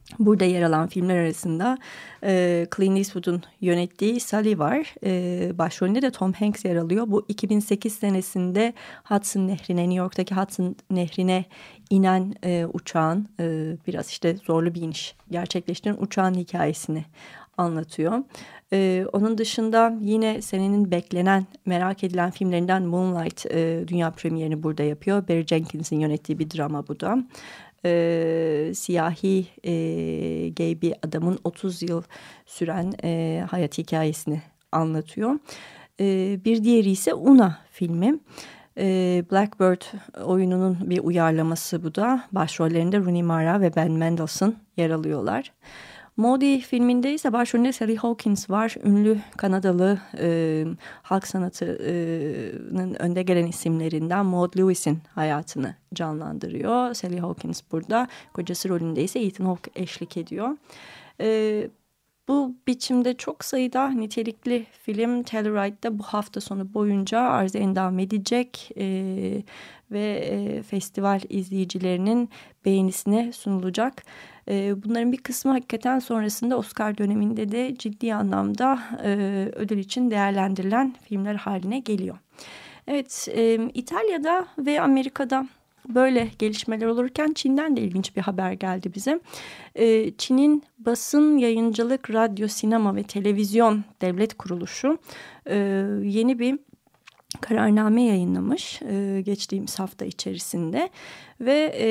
Burada yer alan filmler arasında e, Clint Eastwood'un yönettiği Sully var. E, başrolünde de Tom Hanks yer alıyor. Bu iki bin sekiz senesinde Hudson Nehri'ne, New York'taki Hudson Nehri'ne inen e, uçağın e, biraz işte zorlu bir iniş gerçekleştiren uçağın hikayesini anlatıyor. Ee, onun dışında yine senenin beklenen, merak edilen filmlerinden Moonlight e, dünya premierini burada yapıyor. Barry Jenkins'in yönettiği bir drama bu da. Ee, siyahi e, gay bir adamın otuz yıl süren e, hayat hikayesini anlatıyor. Ee, bir diğeri ise Una filmi. Ee, Blackbird oyununun bir uyarlaması bu da. Başrollerinde Rooney Mara ve Ben Mendelsohn yer alıyorlar. Maudie filminde ise başrolünde Sally Hawkins var. Ünlü Kanadalı e, halk sanatının önde gelen isimlerinden Maud Lewis'in hayatını canlandırıyor. Sally Hawkins burada. Kocası rolünde ise Ethan Hawke eşlik ediyor. E, bu biçimde çok sayıda nitelikli film Telluride'da bu hafta sonu boyunca arz endam edecek e, ve e, festival izleyicilerinin beğenisine sunulacak. Bunların bir kısmı hakikaten sonrasında Oscar döneminde de ciddi anlamda e, ödül için değerlendirilen filmler haline geliyor. Evet, e, İtalya'da ve Amerika'da böyle gelişmeler olurken Çin'den de ilginç bir haber geldi bize. E, Çin'in basın, yayıncılık, radyo, sinema ve televizyon devlet kuruluşu e, yeni bir kararname yayınlamış e, geçtiğimiz hafta içerisinde ve e,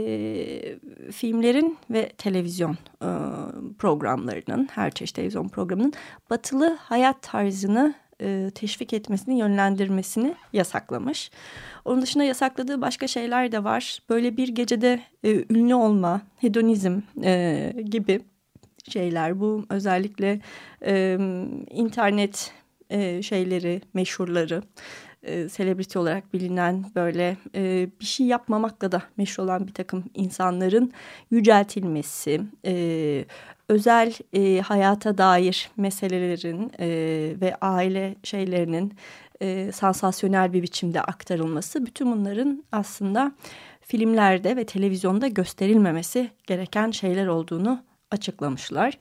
filmlerin ve televizyon e, programlarının, her çeşit televizyon programının batılı hayat tarzını e, teşvik etmesini, yönlendirmesini yasaklamış. Onun dışında yasakladığı başka şeyler de var. Böyle bir gecede e, ünlü olma, hedonizm e, gibi şeyler. Bu özellikle e, internet E, şeyleri, meşhurları, e, selebriti olarak bilinen böyle e, bir şey yapmamakla da meşhur olan bir takım insanların yüceltilmesi, e, özel e, hayata dair meselelerin e, ve aile şeylerinin e, sansasyonel bir biçimde aktarılması, bütün bunların aslında filmlerde ve televizyonda gösterilmemesi gereken şeyler olduğunu açıklamışlar.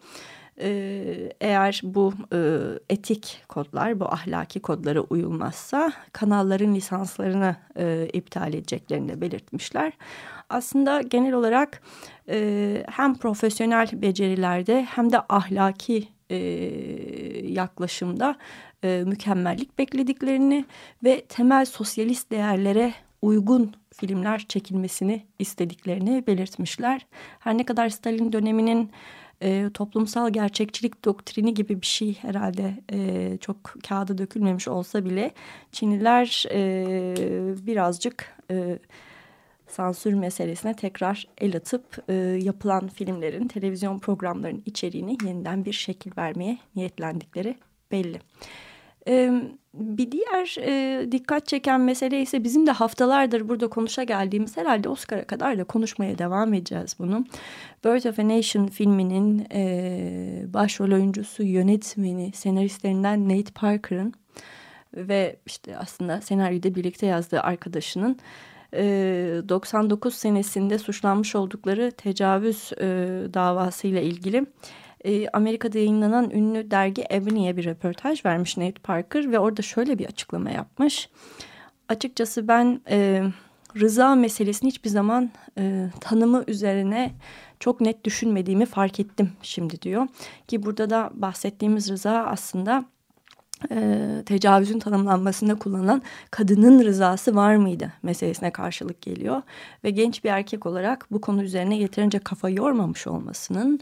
Eğer bu e, etik kodlar, bu ahlaki kodlara uyulmazsa kanalların lisanslarını e, iptal edeceklerini de belirtmişler. Aslında genel olarak e, hem profesyonel becerilerde hem de ahlaki e, yaklaşımda e, mükemmellik beklediklerini ve temel sosyalist değerlere uygun filmler çekilmesini istediklerini belirtmişler. Her ne kadar Stalin döneminin E, toplumsal gerçekçilik doktrini gibi bir şey herhalde e, çok kağıda dökülmemiş olsa bile Çinliler e, birazcık e, sansür meselesine tekrar el atıp e, yapılan filmlerin, televizyon programlarının içeriğini yeniden bir şekil vermeye niyetlendikleri belli. Ee, bir diğer e, dikkat çeken mesele ise bizim de haftalardır burada konuşa geldiğimiz, herhalde Oscar'a kadar da konuşmaya devam edeceğiz bunu. Birth of a Nation filminin e, başrol oyuncusu, yönetmeni, senaristlerinden Nate Parker'ın ve işte aslında senaryoyu da birlikte yazdığı arkadaşının e, doksan dokuz senesinde suçlanmış oldukları tecavüz e, davasıyla ilgili Amerika'da yayınlanan ünlü dergi Ebony'ye bir röportaj vermiş Nate Parker ve orada şöyle bir açıklama yapmış. Açıkçası ben e, rıza meselesini hiçbir zaman e, tanımı üzerine çok net düşünmediğimi fark ettim şimdi diyor. Ki burada da bahsettiğimiz rıza aslında e, tecavüzün tanımlanmasında kullanılan kadının rızası var mıydı meselesine karşılık geliyor. Ve genç bir erkek olarak bu konu üzerine yeterince kafa yormamış olmasının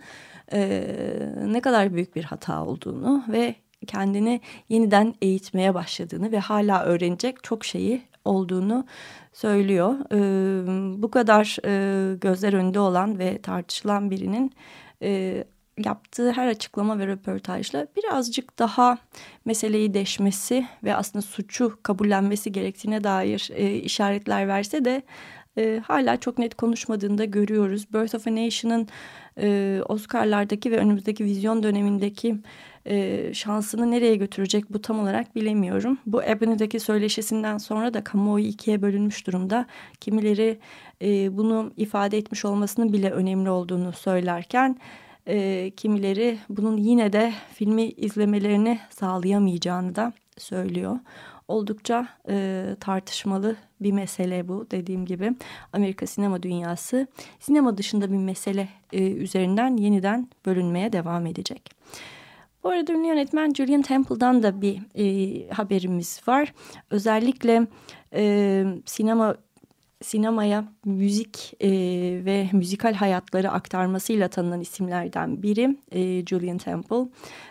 Ee, ne kadar büyük bir hata olduğunu ve kendini yeniden eğitmeye başladığını ve hala öğrenecek çok şeyi olduğunu söylüyor. Ee, bu kadar e, gözler önünde olan ve tartışılan birinin e, yaptığı her açıklama ve röportajla birazcık daha meseleyi deşmesi ve aslında suçu kabullenmesi gerektiğine dair e, işaretler verse de e, hala çok net konuşmadığını da görüyoruz. Birth of a Nation'ın e, Oscar'lardaki ve önümüzdeki vizyon dönemindeki e, şansını nereye götürecek bu tam olarak bilemiyorum. Bu Ebony'deki söyleşisinden sonra da kamuoyu ikiye bölünmüş durumda. Kimileri e, bunu ifade etmiş olmasının bile önemli olduğunu söylerken e, kimileri bunun yine de filmi izlemelerini sağlayamayacağını da söylüyor. Oldukça e, tartışmalı bir mesele bu, dediğim gibi. Amerika sinema dünyası sinema dışında bir mesele e, üzerinden yeniden bölünmeye devam edecek. Bu arada ünlü yönetmen Julian Temple'dan da bir e, haberimiz var. Özellikle e, sinema sinemaya müzik e, ve müzikal hayatları aktarmasıyla tanınan isimlerden biri e, Julian Temple.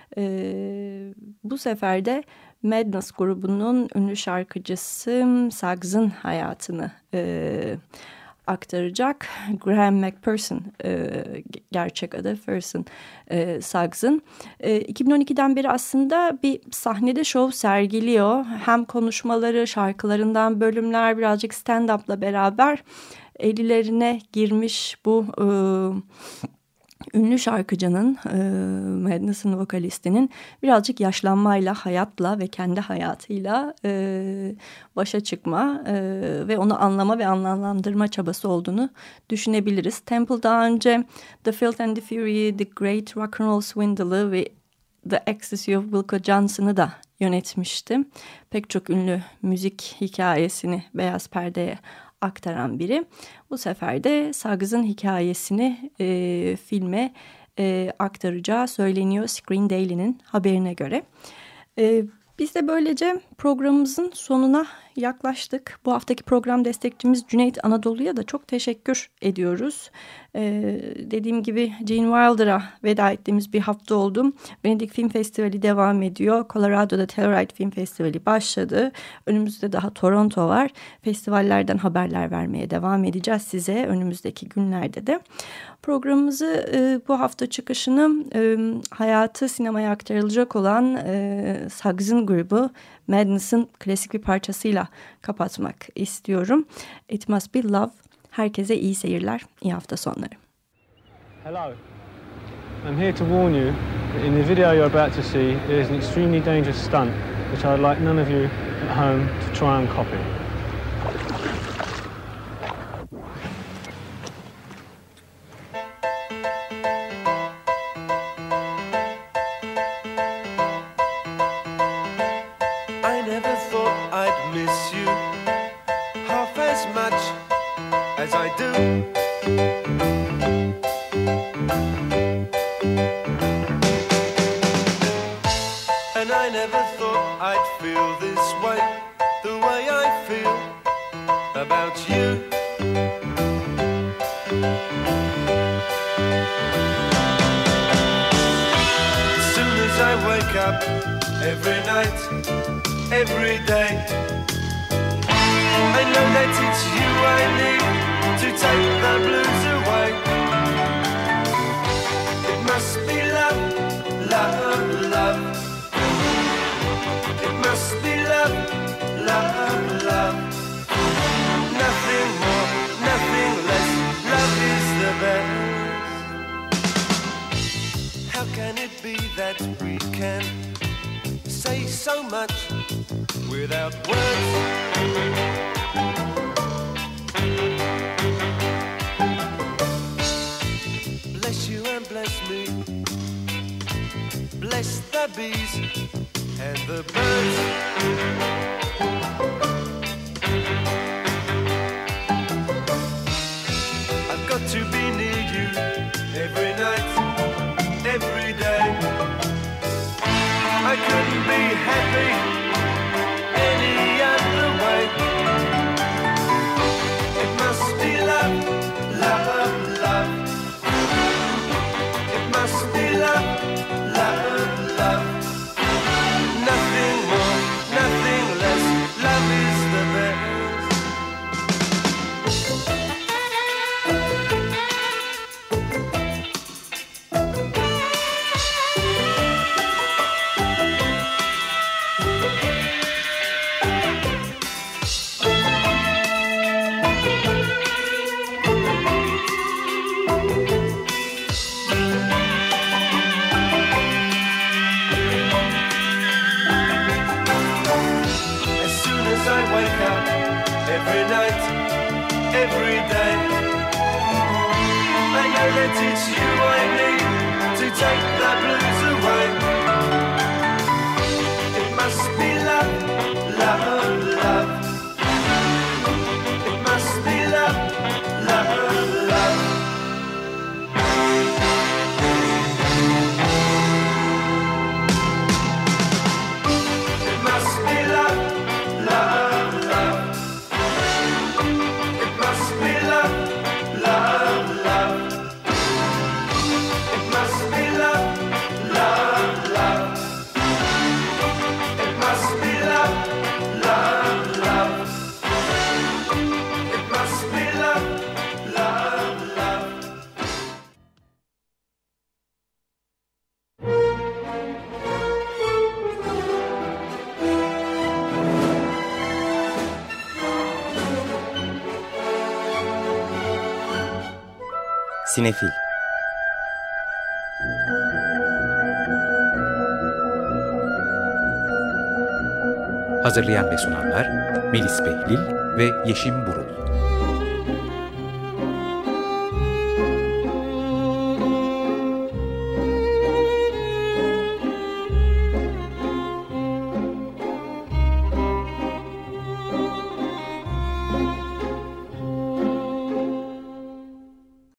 E, bu sefer de Madness grubunun ünlü şarkıcısı Suggs'ın hayatını e, aktaracak. Graham McPherson e, gerçek adı Ferguson e, Suggs'ın. E, iki bin on ikiden beri aslında bir sahnede şov sergiliyor. Hem konuşmaları, şarkılarından bölümler, birazcık stand-up'la beraber ellilerine girmiş bu E, ünlü şarkıcının, e, Madness'ın vokalistinin birazcık yaşlanmayla, hayatla ve kendi hayatıyla e, başa çıkma e, ve onu anlama ve anlamlandırma çabası olduğunu düşünebiliriz. Temple daha önce The Filth and the Fury, The Great Rock and Roll Swindle'ı ve The Ecstasy of Wilco Johnson'ı da yönetmişti. Pek çok ünlü müzik hikayesini beyaz perdeye aktaran biri. Bu sefer de Suggs'ın hikayesini e, filme e, aktaracağı söyleniyor Screen Daily'nin haberine göre. E, biz de böylece programımızın sonuna yaklaştık. Bu haftaki program destekçimiz Cüneyt Anadolu'ya da çok teşekkür ediyoruz. Ee, dediğim gibi Gene Wilder'a veda ettiğimiz bir hafta oldu. Venedik Film Festivali devam ediyor. Colorado'da Telluride Film Festivali başladı. Önümüzde daha Toronto var. Festivallerden haberler vermeye devam edeceğiz size önümüzdeki günlerde de. Programımızı e, bu hafta çıkışını e, hayatı sinemaya aktarılacak olan e, Suggs'ın grubu Madness'ın klasik bir parçasıyla kapatmak istiyorum. It Must Be Love. Herkese iyi seyirler, iyi hafta sonları. Hello. I'm here to warn you that in the video you're about to see there is an extremely dangerous stunt which I'd like none of you at home to try and copy. As I do, and I never thought I'd feel this way, the way I feel about you. As soon as I wake up, every night, every day, I know that it's you I need to take the blues away. It must be love, love, love. It must be love, love, love. Nothing more, nothing less. Love is the best. How can it be that we can say so much without words? Bless you and bless me. Bless the bees and the birds. I've got to be near you every night, every day. I couldn't be happy any other way. It must be love, love, love. It must be love, love, love. Nothing more, nothing less. Love is the best. every night, every day. I know that it's you I need to take the blues away. It must be love, love, love. It must be love, love, love. It must be love, love, love. It must be love, love, love. It must be love, love, love. It must be love, love, love. It must be love, love, love. Sinefil. Hazırlayan ve sunanlar Melis Behlil ve Yeşim Burul.